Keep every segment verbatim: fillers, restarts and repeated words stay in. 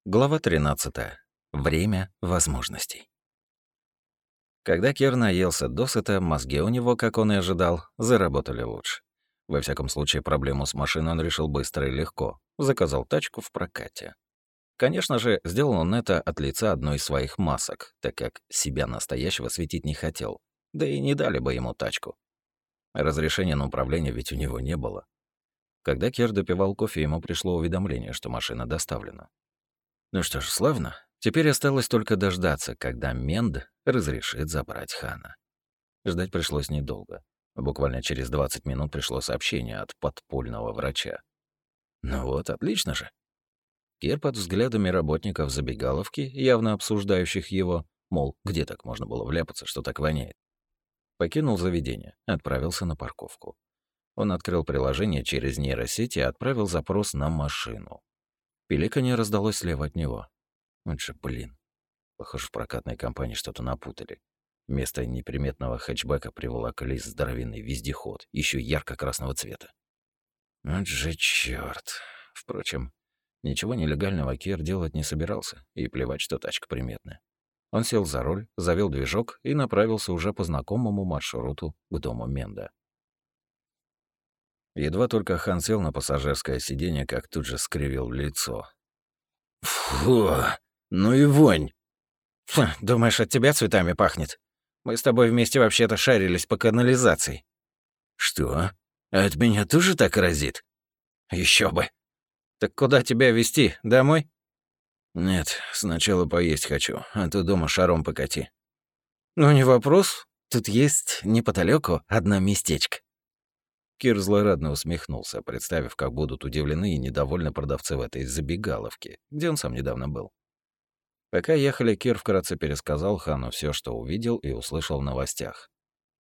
Глава тринадцатая. Время возможностей. Когда Кир наелся досыта, мозги у него, как он и ожидал, заработали лучше. Во всяком случае, проблему с машиной он решил быстро и легко. Заказал тачку в прокате. Конечно же, сделал он это от лица одной из своих масок, так как себя настоящего светить не хотел. Да и не дали бы ему тачку. Разрешения на управление ведь у него не было. Когда Кир допивал кофе, ему пришло уведомление, что машина доставлена. Ну что ж, славно. Теперь осталось только дождаться, когда Менд разрешит забрать Хана. Ждать пришлось недолго. Буквально через двадцать минут пришло сообщение от подпольного врача. Ну вот, отлично же. Кир под взглядами работников забегаловки, явно обсуждающих его, мол, где так можно было вляпаться, что так воняет, покинул заведение, отправился на парковку. Он открыл приложение через нейросеть и отправил запрос на машину. Пиликанье раздалось слева от него. Вот же, блин. Похоже, в прокатной компании что-то напутали. Вместо неприметного хэтчбека приволокли здоровенный вездеход, еще ярко-красного цвета. Вот же чёрт. Впрочем, ничего нелегального Кир делать не собирался, и плевать, что тачка приметная. Он сел за руль, завел движок и направился уже по знакомому маршруту к дому Менда. Едва только Хан сел на пассажирское сиденье, как тут же скривил лицо. «Фу, ну и вонь!» Фу, думаешь, от тебя цветами пахнет? Мы с тобой вместе вообще-то шарились по канализации». «Что? От меня тоже так разит?» Еще бы. Так куда тебя везти? Домой?» «Нет, сначала поесть хочу, а то дома шаром покати». «Ну не вопрос. Тут есть неподалеку одно местечко». Кир злорадно усмехнулся, представив, как будут удивлены и недовольны продавцы в этой забегаловке, где он сам недавно был. Пока ехали, Кир вкратце пересказал Хану все, что увидел и услышал в новостях.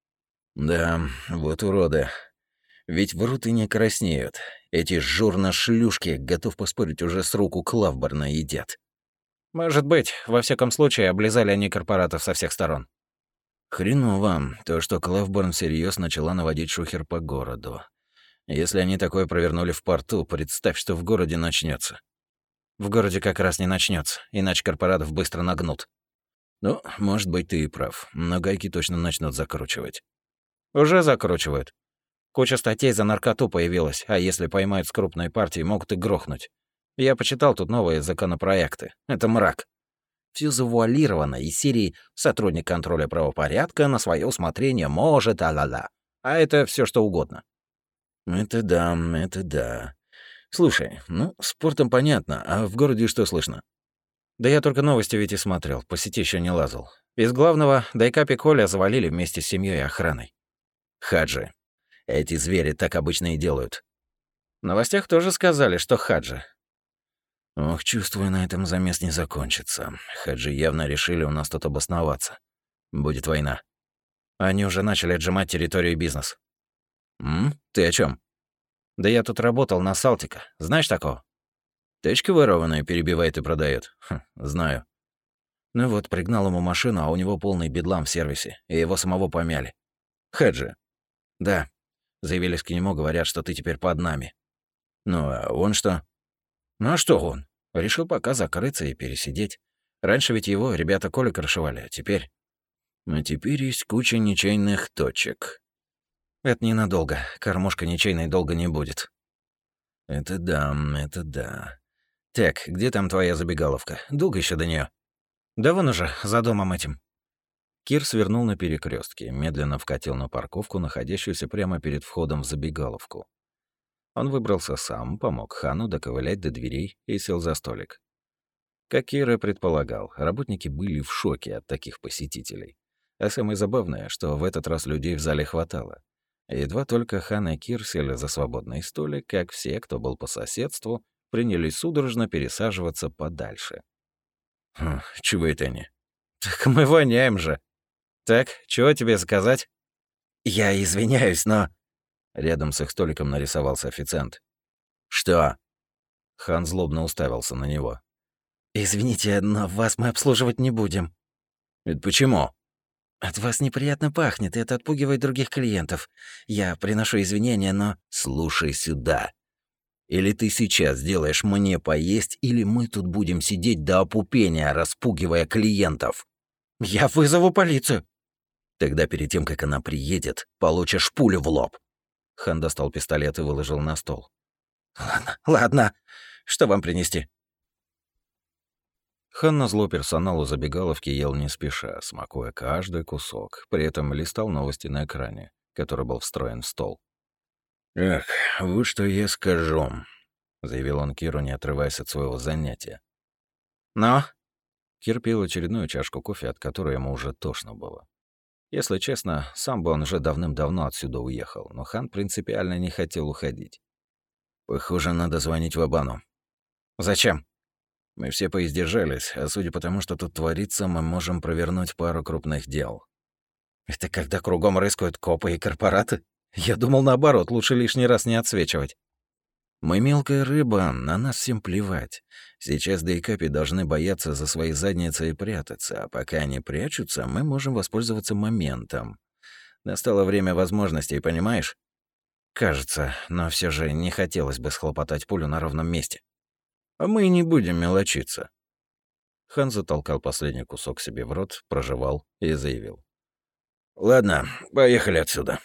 «Да, вот уроды. Ведь врут и не краснеют. Эти журно-шлюшки, готов поспорить, уже с руку Клавборна едят». «Может быть. Во всяком случае, облизали они корпоратов со всех сторон». «Хреново. То, что Клавборн всерьез начала наводить шухер по городу. Если они такое провернули в порту, представь, что в городе начнется. В городе как раз не начнется, иначе корпоратов быстро нагнут. Ну, может быть, ты и прав, но гайки точно начнут закручивать. Уже закручивают. Куча статей за наркоту появилась, а если поймают с крупной партией, могут и грохнуть. Я почитал тут новые законопроекты. Это мрак. Все завуалировано из серии «Сотрудник контроля правопорядка на свое усмотрение может, а-ла-ла». А это все что угодно. Это да, это да. Слушай, ну, спортом понятно, а в городе что слышно? Да я только новости ведь и смотрел, по сети еще не лазал. Из главного Дайкапи Коля завалили вместе с семьей и охраной. Хаджи. Эти звери так обычно и делают. В новостях тоже сказали, что Хаджи. Ох, чувствую, на этом замес не закончится. Хаджи явно решили у нас тут обосноваться. Будет война. Они уже начали отжимать территорию и бизнес. М? Ты о чем? Да я тут работал на Салтика. Знаешь такого? Тачка ворованная перебивает и продает. Хм, знаю. Ну вот, пригнал ему машину, а у него полный бедлам в сервисе, и его самого помяли. Хаджи. Да. Заявились к нему, говорят, что ты теперь под нами. Ну, а он что? Ну а что он? Решил пока закрыться и пересидеть. Раньше ведь его ребята Коля крышевали, а теперь... А теперь есть куча ничейных точек. Это ненадолго. Кормушка ничейной долго не будет. Это да, это да. Так, где там твоя забегаловка? Долго еще до нее? Да вон уже, за домом этим. Кир свернул на перекрестке, медленно вкатил на парковку, находящуюся прямо перед входом в забегаловку. Он выбрался сам, помог Хану доковылять до дверей и сел за столик. Как Кир и предполагал, работники были в шоке от таких посетителей. А самое забавное, что в этот раз людей в зале хватало. Едва только Хан и Кир сели за свободный столик, как все, кто был по соседству, принялись судорожно пересаживаться подальше. Хм, чего это они? Так мы воняем же. Так, чего тебе заказать? Я извиняюсь, но... Рядом с их столиком нарисовался официант. Что? Хан злобно уставился на него. Извините, но вас мы обслуживать не будем. Это почему? От вас неприятно пахнет, и это отпугивает других клиентов. Я приношу извинения, но... Слушай сюда. Или ты сейчас сделаешь мне поесть, или мы тут будем сидеть до опупения, распугивая клиентов. Я вызову полицию. Тогда перед тем, как она приедет, получишь пулю в лоб. Хан достал пистолет и выложил на стол. Ладно, ладно. Что вам принести? Хан назло персоналу забегаловки ел не спеша, смакуя каждый кусок, при этом листал новости на экране, который был встроен в стол. «Эх, вот что я скажу», — заявил он Киру, не отрываясь от своего занятия. «Но?» Кир пил очередную чашку кофе, от которой ему уже тошно было. Если честно, сам бы он уже давным-давно отсюда уехал, но Хан принципиально не хотел уходить. «Похоже, надо звонить Вабану». «Зачем?» «Мы все поиздержались, а судя по тому, что тут творится, мы можем провернуть пару крупных дел». «Это когда кругом рыскают копы и корпораты? Я думал, наоборот, лучше лишний раз не отсвечивать». «Мы мелкая рыба, на нас всем плевать. Сейчас Дейкапи должны бояться за свои задницы и прятаться, а пока они прячутся, мы можем воспользоваться моментом. Настало время возможностей, понимаешь?» «Кажется, но все же не хотелось бы схлопотать пулю на ровном месте». «А мы не будем мелочиться». Хан затолкал последний кусок себе в рот, прожевал и заявил. «Ладно, поехали отсюда».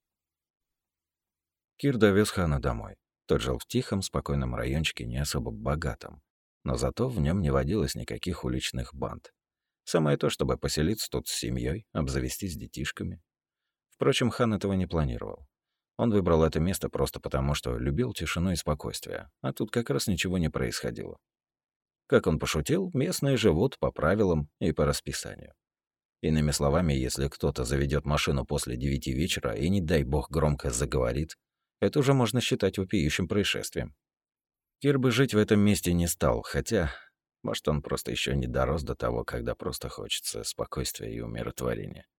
Кир довез Хана домой. Тот жил в тихом, спокойном райончике, не особо богатом. Но зато в нем не водилось никаких уличных банд. Самое то, чтобы поселиться тут с семьей, обзавестись детишками. Впрочем, Хан этого не планировал. Он выбрал это место просто потому, что любил тишину и спокойствие, а тут как раз ничего не происходило. Как он пошутил, местные живут по правилам и по расписанию. Иными словами, если кто-то заведет машину после девяти вечера и, не дай бог, громко заговорит, это уже можно считать вопиющим происшествием. Кир бы жить в этом месте не стал, хотя, может, он просто еще не дорос до того, когда просто хочется спокойствия и умиротворения.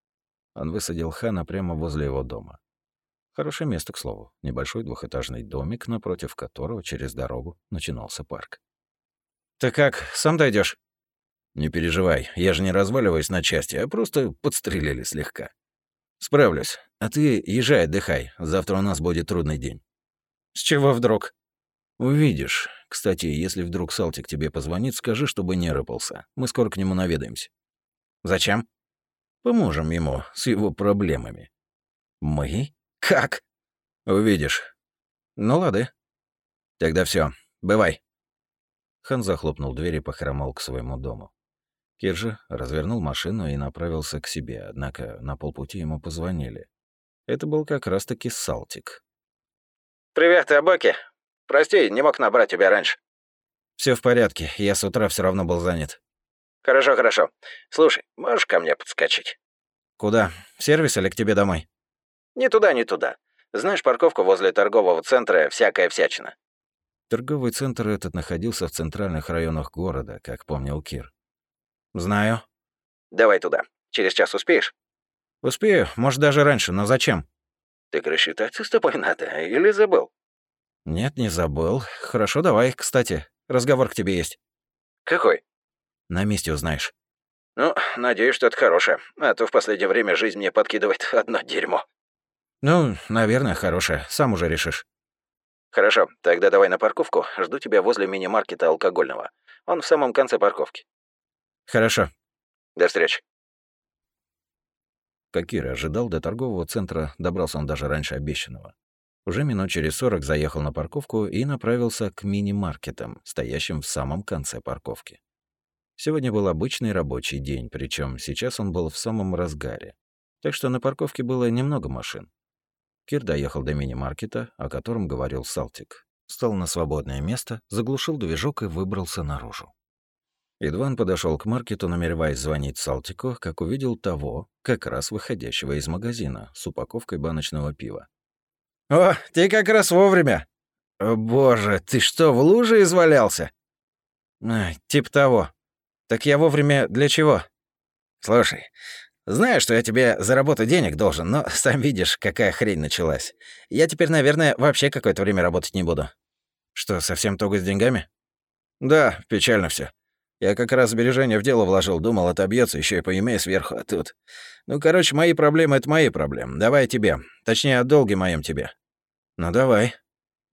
Он высадил Хана прямо возле его дома. Хорошее место, к слову. Небольшой двухэтажный домик, напротив которого через дорогу начинался парк. «Ты как, сам дойдешь? «Не переживай, я же не разваливаюсь на части, а просто подстрелили слегка. Справлюсь. А ты езжай, отдыхай. Завтра у нас будет трудный день». «С чего вдруг?» «Увидишь. Кстати, если вдруг Салтик тебе позвонит, скажи, чтобы не рыпался. Мы скоро к нему наведаемся». «Зачем?» «Поможем ему с его проблемами». «Мы? Как?» «Увидишь». «Ну, лады». «Тогда все. Бывай». Хан захлопнул дверь и похромал к своему дому. Кир же развернул машину и направился к себе, однако на полпути ему позвонили. Это был как раз-таки Салтик. «Привет, Абаки. Прости, не мог набрать тебя раньше». Все в порядке, я с утра все равно был занят». «Хорошо, хорошо. Слушай, можешь ко мне подскочить?» «Куда? В сервис или к тебе домой?» «Ни туда, ни туда. Знаешь парковку возле торгового центра «Всякая всячина»?» Торговый центр этот находился в центральных районах города, как помнил Кир. «Знаю». «Давай туда. Через час успеешь?» «Успею, может, даже раньше, но зачем?» «Так рассчитаться с тобой надо, или забыл?» «Нет, не забыл. Хорошо, давай. Кстати, разговор к тебе есть». «Какой?» «На месте узнаешь». «Ну, надеюсь, что это хорошее, а то в последнее время жизнь мне подкидывает одно дерьмо». «Ну, наверное, хорошее. Сам уже решишь». «Хорошо, тогда давай на парковку. Жду тебя возле мини-маркета алкогольного. Он в самом конце парковки». «Хорошо». «До встречи». Как Кир и ожидал, до торгового центра добрался он даже раньше обещанного. Уже минут через сорок заехал на парковку и направился к мини-маркетам, стоящим в самом конце парковки. Сегодня был обычный рабочий день, причем сейчас он был в самом разгаре. Так что на парковке было немного машин. Кир доехал до мини-маркета, о котором говорил Салтик. Встал на свободное место, заглушил движок и выбрался наружу. Едва он подошел к маркету, намереваясь звонить Салтику, как увидел того, как раз выходящего из магазина, с упаковкой баночного пива. «О, ты как раз вовремя!» «О, боже, ты что, в луже извалялся?» «А, типа того. Так я вовремя для чего?» «Слушай, знаю, что я тебе за работу денег должен, но сам видишь, какая хрень началась. Я теперь, наверное, вообще какое-то время работать не буду». «Что, совсем туго с деньгами?» «Да, печально все. Я как раз сбережения в дело вложил, думал, отобьется еще и по имей сверху, а тут... Ну, короче, мои проблемы — это мои проблемы. Давай тебе. Точнее, о долге моем тебе». «Ну, давай».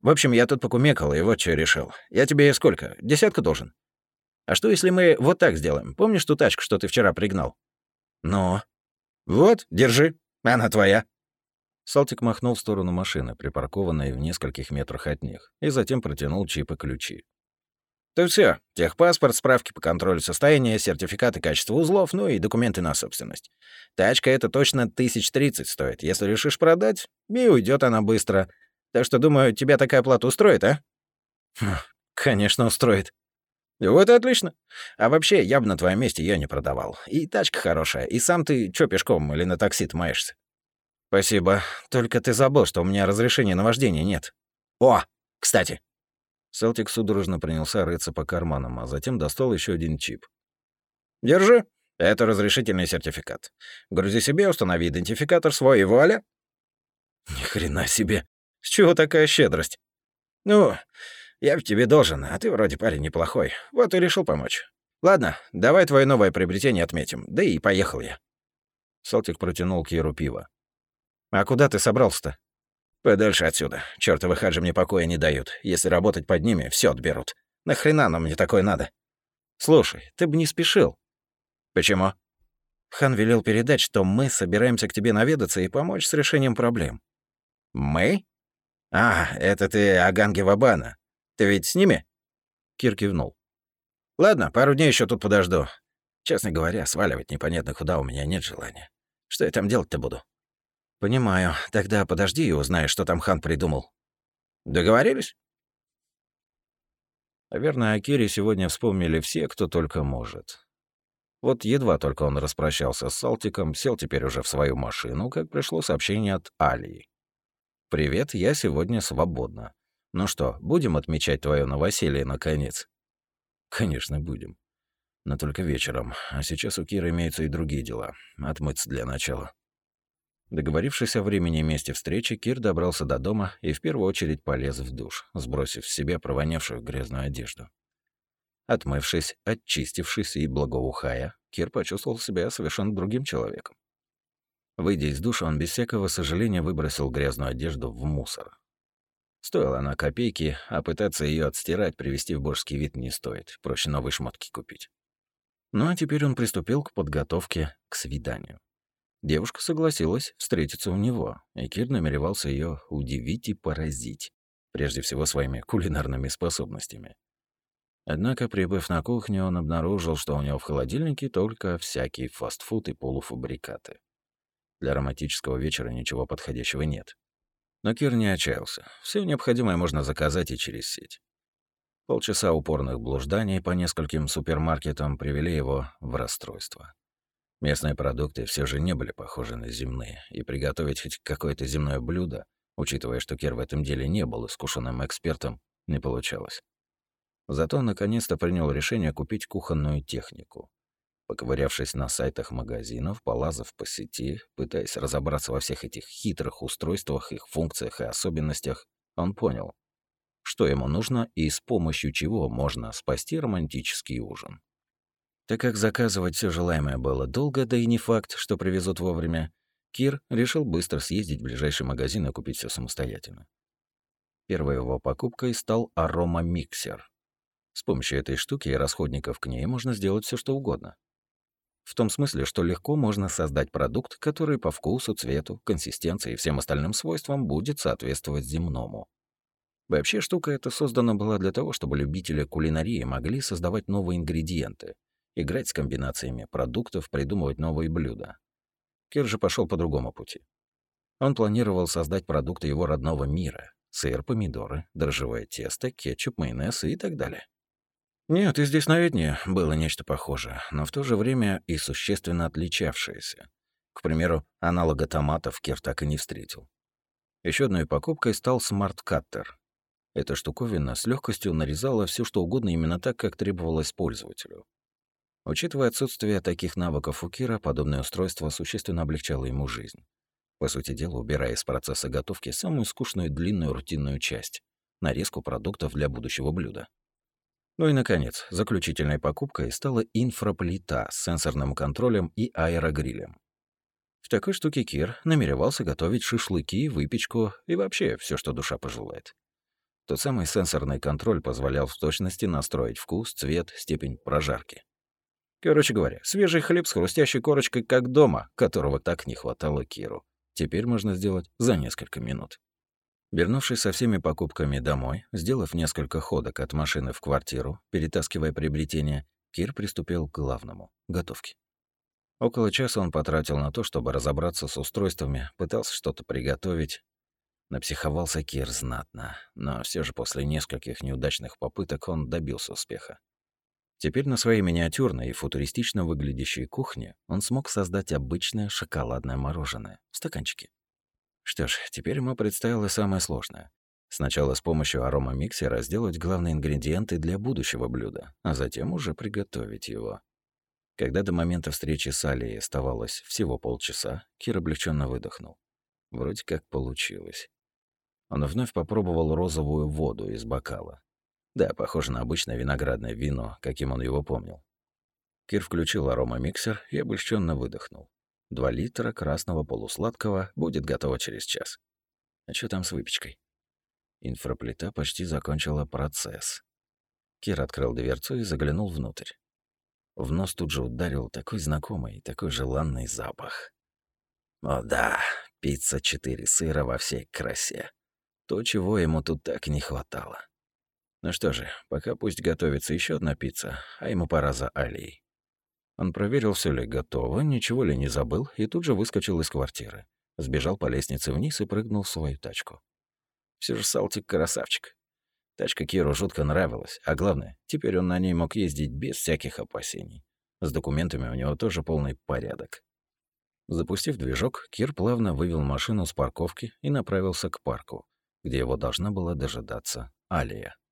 В общем, я тут покумекал, и вот что решил. Я тебе сколько? Десятку должен? А что, если мы вот так сделаем? Помнишь ту тачку, что ты вчера пригнал? Ну? Вот, держи. Она твоя. Салтик махнул в сторону машины, припаркованной в нескольких метрах от них, и затем протянул чип и ключи. Тут все: техпаспорт, справки по контролю состояния, сертификаты качества узлов, ну и документы на собственность. Тачка эта точно тысяч тридцать стоит. Если решишь продать, и уйдет она быстро. Так что, думаю, тебя такая плата устроит, а? Хм, конечно, устроит. Вот и отлично. А вообще, я бы на твоем месте ее не продавал. И тачка хорошая, и сам ты чё пешком или на такси-то маешься? Спасибо. Только ты забыл, что у меня разрешения на вождение нет. О, кстати. Селтик судорожно принялся рыться по карманам, а затем достал еще один чип. Держи. Это разрешительный сертификат. Грузи себе, установи идентификатор свой и вуаля. Ни хрена себе. С чего такая щедрость? Ну, я в тебе должен, а ты вроде парень неплохой. Вот и решил помочь. Ладно, давай твое новое приобретение отметим. Да и поехал я. Салтик протянул Киру пиво. А куда ты собрался-то? Подальше отсюда. Чёртовы хаджи мне покоя не дают. Если работать под ними, все отберут. Нахрена нам мне такое надо? Слушай, ты бы не спешил. Почему? Хан велел передать, что мы собираемся к тебе наведаться и помочь с решением проблем. Мы? А, это ты о ганге Вабана. Ты ведь с ними? Кир кивнул. Ладно, пару дней еще тут подожду. Честно говоря, сваливать непонятно куда у меня нет желания. Что я там делать-то буду? Понимаю. Тогда подожди и узнай, что там хан придумал. Договорились? Наверное, о Кире сегодня вспомнили все, кто только может. Вот едва только он распрощался с Салтиком, сел теперь уже в свою машину, как пришло сообщение от Алии. «Привет, я сегодня свободна. Ну что, будем отмечать твое новоселье, наконец?» «Конечно, будем. Но только вечером. А сейчас у Киры имеются и другие дела. Отмыться для начала». Договорившись о времени и месте встречи, Кир добрался до дома и в первую очередь полез в душ, сбросив с себя провонявшую грязную одежду. Отмывшись, очистившись и благоухая, Кир почувствовал себя совершенно другим человеком. Выйдя из душа, он без всякого сожаления выбросил грязную одежду в мусор. Стоила она копейки, а пытаться ее отстирать, привести в божеский вид не стоит, проще новые шмотки купить. Ну а теперь он приступил к подготовке к свиданию. Девушка согласилась встретиться у него, и Кир намеревался ее удивить и поразить, прежде всего своими кулинарными способностями. Однако, прибыв на кухню, он обнаружил, что у него в холодильнике только всякий фастфуд и полуфабрикаты. Для романтического вечера ничего подходящего нет. Но Кир не отчаялся. Все необходимое можно заказать и через сеть. Полчаса упорных блужданий по нескольким супермаркетам привели его в расстройство. Местные продукты все же не были похожи на земные, и приготовить хоть какое-то земное блюдо, учитывая, что Кир в этом деле не был искушенным экспертом, не получалось. Зато он наконец-то принял решение купить кухонную технику. Поковырявшись на сайтах магазинов, полазав по сети, пытаясь разобраться во всех этих хитрых устройствах, их функциях и особенностях, он понял, что ему нужно и с помощью чего можно спасти романтический ужин. Так как заказывать все желаемое было долго, да и не факт, что привезут вовремя, Кир решил быстро съездить в ближайший магазин и купить все самостоятельно. Первой его покупкой стал аромамиксер. С помощью этой штуки и расходников к ней можно сделать все, что угодно. В том смысле, что легко можно создать продукт, который по вкусу, цвету, консистенции и всем остальным свойствам будет соответствовать земному. Вообще, штука эта создана была для того, чтобы любители кулинарии могли создавать новые ингредиенты, играть с комбинациями продуктов, придумывать новые блюда. Кир же пошел по другому пути. Он планировал создать продукты его родного мира: сыр, помидоры, дрожжевое тесто, кетчуп, майонез и так далее. Нет, и здесь на Этне было нечто похожее, но в то же время и существенно отличавшееся. К примеру, аналога томатов Кир так и не встретил. Еще одной покупкой стал смарт-каттер. Эта штуковина с легкостью нарезала все, что угодно именно так, как требовалось пользователю. Учитывая отсутствие таких навыков у Кира, подобное устройство существенно облегчало ему жизнь. По сути дела, убирая из процесса готовки самую скучную длинную рутинную часть — нарезку продуктов для будущего блюда. Ну и, наконец, заключительной покупкой стала инфраплита с сенсорным контролем и аэрогрилем. В такой штуке Кир намеревался готовить шашлыки, выпечку и вообще все, что душа пожелает. Тот самый сенсорный контроль позволял в точности настроить вкус, цвет, степень прожарки. Короче говоря, свежий хлеб с хрустящей корочкой, как дома, которого так не хватало Киру. Теперь можно сделать за несколько минут. Вернувшись со всеми покупками домой, сделав несколько ходок от машины в квартиру, перетаскивая приобретения, Кир приступил к главному — готовке. Около часа он потратил на то, чтобы разобраться с устройствами, пытался что-то приготовить. Напсиховался Кир знатно, но все же после нескольких неудачных попыток он добился успеха. Теперь на своей миниатюрной и футуристично выглядящей кухне он смог создать обычное шоколадное мороженое в стаканчике. Что ж, теперь ему предстояло самое сложное. Сначала с помощью аромамиксера сделать главные ингредиенты для будущего блюда, а затем уже приготовить его. Когда до момента встречи с Алией оставалось всего полчаса, Кир облегченно выдохнул. Вроде как получилось. Он вновь попробовал розовую воду из бокала. Да, похоже на обычное виноградное вино, каким он его помнил. Кир включил аромамиксер и облегченно выдохнул. Два литра красного полусладкого будет готово через час. А что там с выпечкой? Инфраплита почти закончила процесс. Кир открыл дверцу и заглянул внутрь. В нос тут же ударил такой знакомый, такой желанный запах. О да, пицца четыре сыра во всей красе. То, чего ему тут так не хватало. Ну что же, пока пусть готовится еще одна пицца, а ему пора за Алией. Он проверил, все ли готово, ничего ли не забыл, и тут же выскочил из квартиры. Сбежал по лестнице вниз и прыгнул в свою тачку. Все же Салтик красавчик. Тачка Киру жутко нравилась, а главное, теперь он на ней мог ездить без всяких опасений. С документами у него тоже полный порядок. Запустив движок, Кир плавно вывел машину с парковки и направился к парку, где его должна была дожидаться Алия.